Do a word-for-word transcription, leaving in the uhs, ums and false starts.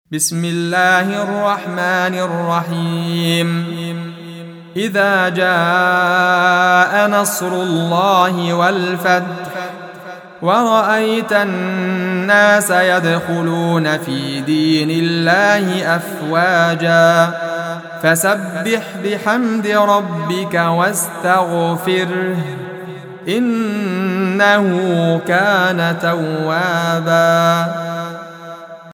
بسم الله الرحمن الرحيم إذا جاء نصر الله والفتح ورأيت الناس يدخلون في دين الله أفواجا فسبح بحمد ربك واستغفره إنه كان توابا